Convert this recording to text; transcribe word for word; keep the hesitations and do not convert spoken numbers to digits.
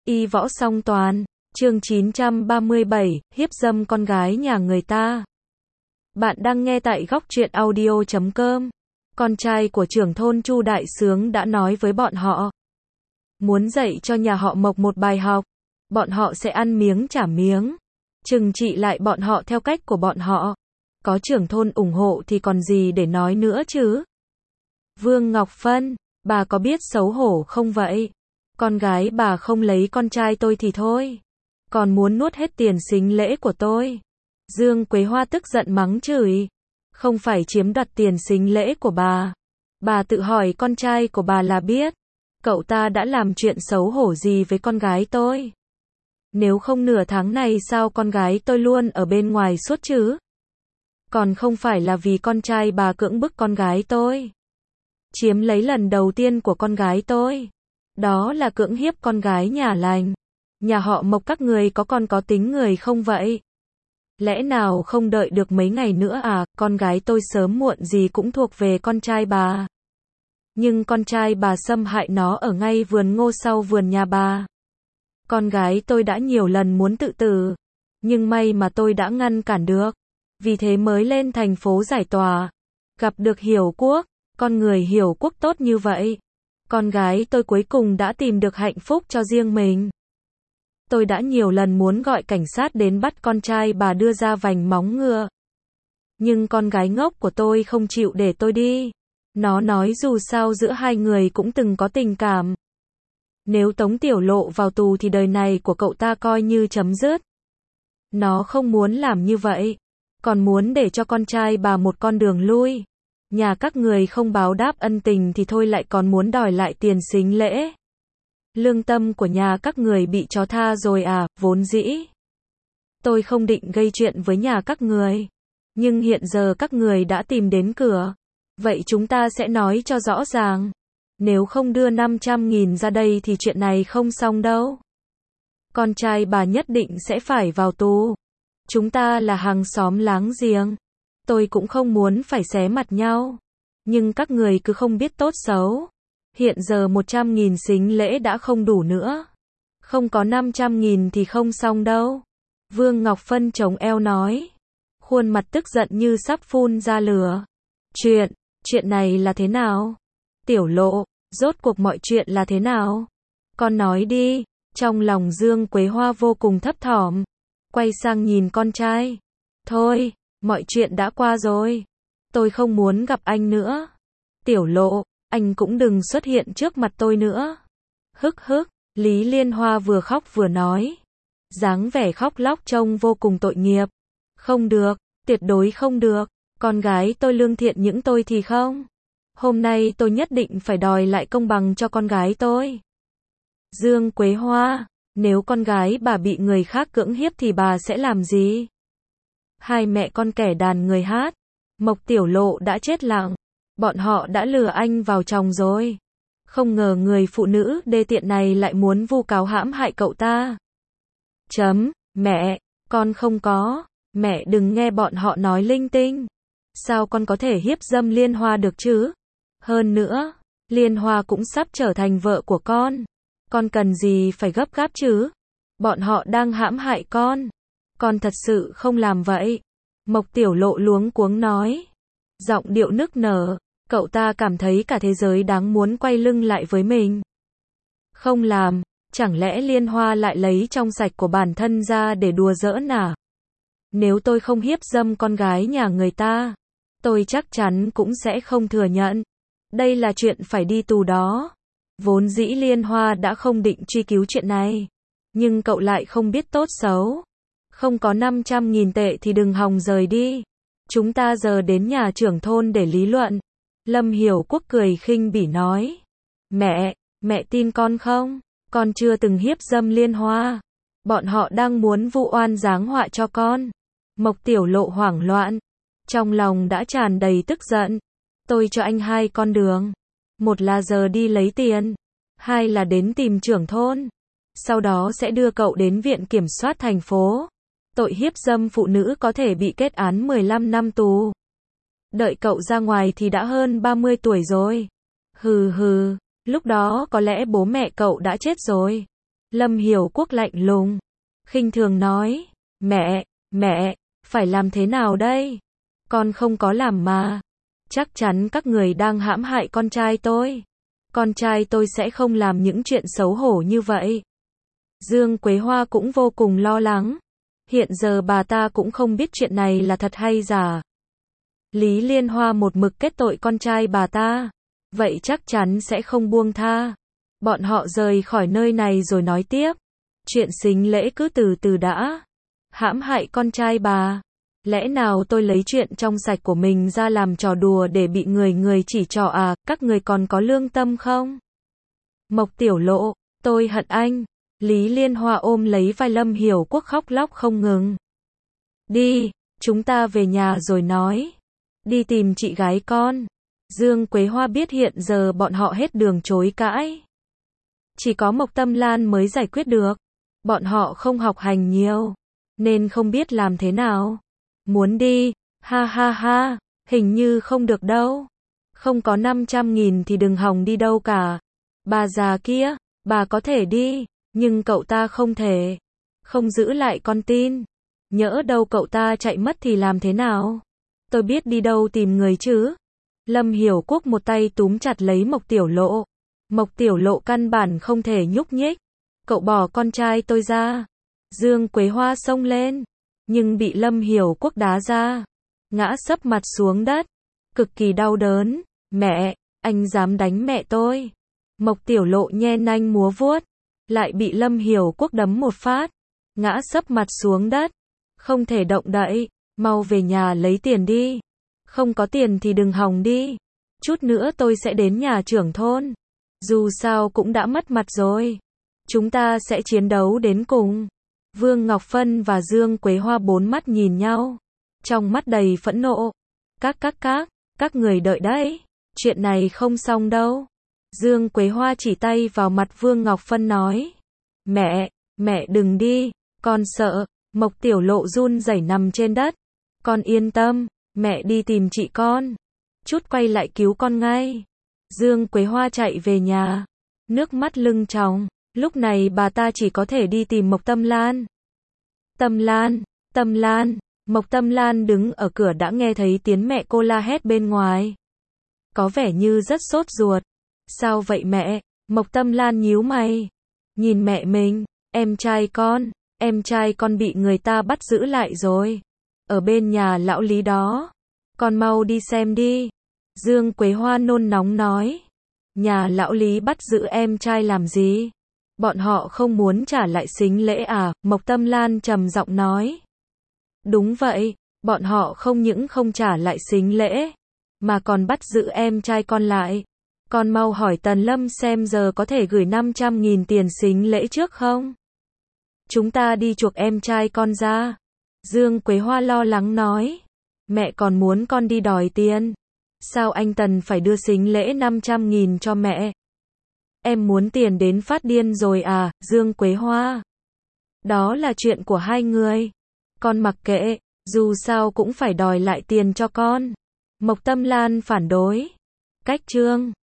Y võ song toàn, chương chín trăm ba mươi bảy, hiếp dâm con gái nhà người ta. Bạn đang nghe tại góc truyện audio chấm com. Con trai của trưởng thôn Chu Đại Sướng đã nói với bọn họ. Muốn dạy cho nhà họ Mộc một bài học. Bọn họ sẽ ăn miếng trả miếng. Trừng trị lại bọn họ theo cách của bọn họ. Có trưởng thôn ủng hộ thì còn gì để nói nữa chứ. Vương Ngọc Phân, bà có biết xấu hổ không vậy? Con gái bà không lấy con trai tôi thì thôi. Còn muốn nuốt hết tiền sính lễ của tôi. Dương Quế Hoa tức giận mắng chửi. Không phải chiếm đoạt tiền sính lễ của bà. Bà tự hỏi con trai của bà là biết. Cậu ta đã làm chuyện xấu hổ gì với con gái tôi? Nếu không nửa tháng này sao con gái tôi luôn ở bên ngoài suốt chứ? Còn không phải là vì con trai bà cưỡng bức con gái tôi. Chiếm lấy lần đầu tiên của con gái tôi. Đó là cưỡng hiếp con gái nhà lành. Nhà họ Mộc các người có còn có tính người không vậy? Lẽ nào không đợi được mấy ngày nữa à? Con gái tôi sớm muộn gì cũng thuộc về con trai bà. Nhưng con trai bà xâm hại nó ở ngay vườn ngô sau vườn nhà bà. Con gái tôi đã nhiều lần muốn tự tử. Nhưng may mà tôi đã ngăn cản được. Vì thế mới lên thành phố giải tỏa. Gặp được Hiểu Quốc. Con người Hiểu Quốc tốt như vậy. Con gái tôi cuối cùng đã tìm được hạnh phúc cho riêng mình. Tôi đã nhiều lần muốn gọi cảnh sát đến bắt con trai bà đưa ra vành móng ngựa. Nhưng con gái ngốc của tôi không chịu để tôi đi. Nó nói dù sao giữa hai người cũng từng có tình cảm. Nếu Tống Tiểu Lộ vào tù thì đời này của cậu ta coi như chấm dứt. Nó không muốn làm như vậy. Còn muốn để cho con trai bà một con đường lui. Nhà các người không báo đáp ân tình thì thôi lại còn muốn đòi lại tiền sính lễ. Lương tâm của nhà các người bị chó tha rồi à? Vốn dĩ tôi không định gây chuyện với nhà các người. Nhưng hiện giờ các người đã tìm đến cửa. Vậy chúng ta sẽ nói cho rõ ràng. Nếu không đưa năm trăm nghìn ra đây thì chuyện này không xong đâu. Con trai bà nhất định sẽ phải vào tù. Chúng ta là hàng xóm láng giềng. Tôi cũng không muốn phải xé mặt nhau. Nhưng các người cứ không biết tốt xấu. Hiện giờ một trăm nghìn sính lễ đã không đủ nữa. Không có năm trăm nghìn thì không xong đâu. Vương Ngọc Phân chống eo nói. Khuôn mặt tức giận như sắp phun ra lửa. Chuyện, chuyện này là thế nào? Tiểu Lộ, rốt cuộc mọi chuyện là thế nào? Con nói đi. Trong lòng Dương Quế Hoa vô cùng thấp thỏm. Quay sang nhìn con trai. Thôi, mọi chuyện đã qua rồi. Tôi không muốn gặp anh nữa. Tiểu Lộ, anh cũng đừng xuất hiện trước mặt tôi nữa. Hức hức, Lý Liên Hoa vừa khóc vừa nói. Dáng vẻ khóc lóc trông vô cùng tội nghiệp. Không được, tuyệt đối không được. Con gái tôi lương thiện những tôi thì không. Hôm nay tôi nhất định phải đòi lại công bằng cho con gái tôi. Dương Quế Hoa, nếu con gái bà bị người khác cưỡng hiếp thì bà sẽ làm gì? Hai mẹ con kẻ đàn người hát. Mộc Tiểu Lộ đã chết lặng. Bọn họ đã lừa anh vào chồng rồi. Không ngờ người phụ nữ đê tiện này lại muốn vu cáo hãm hại cậu ta. Chấm, mẹ, con không có. Mẹ đừng nghe bọn họ nói linh tinh. Sao con có thể hiếp dâm Liên Hoa được chứ? Hơn nữa, Liên Hoa cũng sắp trở thành vợ của con. Con cần gì phải gấp gáp chứ? Bọn họ đang hãm hại con. Con thật sự không làm vậy. Mộc Tiểu Lộ luống cuống nói. Giọng điệu nức nở. Cậu ta cảm thấy cả thế giới đáng muốn quay lưng lại với mình. Không làm. Chẳng lẽ Liên Hoa lại lấy trong sạch của bản thân ra để đùa giỡn à? Nếu tôi không hiếp dâm con gái nhà người ta, tôi chắc chắn cũng sẽ không thừa nhận. Đây là chuyện phải đi tù đó. Vốn dĩ Liên Hoa đã không định truy cứu chuyện này. Nhưng cậu lại không biết tốt xấu. Không có năm trăm nghìn tệ thì đừng hòng rời đi. Chúng ta giờ đến nhà trưởng thôn để lý luận. Lâm Hiểu Quốc cười khinh bỉ nói. Mẹ, mẹ tin con không? Con chưa từng hiếp dâm Liên Hoa. Bọn họ đang muốn vu oan giáng họa cho con. Mộc Tiểu Lộ hoảng loạn. Trong lòng đã tràn đầy tức giận. Tôi cho anh hai con đường. Một là giờ đi lấy tiền. Hai là đến tìm trưởng thôn. Sau đó sẽ đưa cậu đến viện kiểm soát thành phố. Tội hiếp dâm phụ nữ có thể bị kết án mười lăm năm tù. Đợi cậu ra ngoài thì đã hơn ba mươi tuổi rồi. Hừ hừ, lúc đó có lẽ bố mẹ cậu đã chết rồi. Lâm Hiểu Quốc lạnh lùng, khinh thường nói, mẹ, mẹ, phải làm thế nào đây? Con không có làm mà. Chắc chắn các người đang hãm hại con trai tôi. Con trai tôi sẽ không làm những chuyện xấu hổ như vậy. Dương Quế Hoa cũng vô cùng lo lắng. Hiện giờ bà ta cũng không biết chuyện này là thật hay giả. Lý Liên Hoa một mực kết tội con trai bà ta, vậy chắc chắn sẽ không buông tha. Bọn họ rời khỏi nơi này rồi nói tiếp. Chuyện sính lễ cứ từ từ đã. Hãm hại con trai bà. Lẽ nào tôi lấy chuyện trong sạch của mình ra làm trò đùa để bị người người chỉ trỏ à, các người còn có lương tâm không? Mộc Tiểu Lộ, tôi hận anh. Lý Liên Hoa ôm lấy vai Lâm Hiểu Quốc khóc lóc không ngừng. Đi, chúng ta về nhà rồi nói. Đi tìm chị gái con. Dương Quế Hoa biết hiện giờ bọn họ hết đường chối cãi. Chỉ có Mộc Tâm Lan mới giải quyết được. Bọn họ không học hành nhiều, nên không biết làm thế nào. Muốn đi, ha ha ha, hình như không được đâu. Không có năm trăm nghìn thì đừng hòng đi đâu cả. Bà già kia, bà có thể đi, nhưng cậu ta không thể. Không giữ lại con tin. Nhỡ đâu cậu ta chạy mất thì làm thế nào? Tôi biết đi đâu tìm người chứ. Lâm Hiểu Quốc một tay túm chặt lấy Mộc Tiểu Lộ. Mộc Tiểu Lộ căn bản không thể nhúc nhích. Cậu bỏ con trai tôi ra. Dương Quế Hoa xông lên, nhưng bị Lâm Hiểu Quốc đá ra. Ngã sấp mặt xuống đất. Cực kỳ đau đớn. Mẹ, anh dám đánh mẹ tôi. Mộc Tiểu Lộ nhe nanh múa vuốt. Lại bị Lâm Hiểu Quốc đấm một phát. Ngã sấp mặt xuống đất. Không thể động đậy. Mau về nhà lấy tiền đi. Không có tiền thì đừng hòng đi. Chút nữa tôi sẽ đến nhà trưởng thôn. Dù sao cũng đã mất mặt rồi. Chúng ta sẽ chiến đấu đến cùng. Vương Ngọc Phân và Dương Quế Hoa bốn mắt nhìn nhau. Trong mắt đầy phẫn nộ. Các các các, các người đợi đấy. Chuyện này không xong đâu. Dương Quế Hoa chỉ tay vào mặt Vương Ngọc Phân nói. Mẹ, mẹ đừng đi, con sợ. Mộc Tiểu Lộ run rẩy nằm trên đất. Con yên tâm, mẹ đi tìm chị con. Chút quay lại cứu con ngay. Dương Quế Hoa chạy về nhà. Nước mắt lưng tròng. Lúc này bà ta chỉ có thể đi tìm Mộc Tâm Lan. Tâm Lan, Tâm Lan. Mộc Tâm Lan đứng ở cửa đã nghe thấy tiếng mẹ cô la hét bên ngoài. Có vẻ như rất sốt ruột. Sao vậy mẹ? Mộc Tâm Lan nhíu mày. Nhìn mẹ mình. Em trai con. Em trai con bị người ta bắt giữ lại rồi. Ở bên nhà lão Lý đó. Con mau đi xem đi. Dương Quế Hoa nôn nóng nói. Nhà lão Lý bắt giữ em trai làm gì? Bọn họ không muốn trả lại sính lễ à? Mộc Tâm Lan trầm giọng nói. Đúng vậy, bọn họ không những không trả lại sính lễ, mà còn bắt giữ em trai con lại. Con mau hỏi Tần Lâm xem giờ có thể gửi năm trăm nghìn tiền sính lễ trước không? Chúng ta đi chuộc em trai con ra. Dương Quế Hoa lo lắng nói. Mẹ còn muốn con đi đòi tiền. Sao anh Tần phải đưa sính lễ năm trăm nghìn cho mẹ? Em muốn tiền đến phát điên rồi à, Dương Quế Hoa? Đó là chuyện của hai người. Con mặc kệ, dù sao cũng phải đòi lại tiền cho con. Mộc Tâm Lan phản đối. Cách chương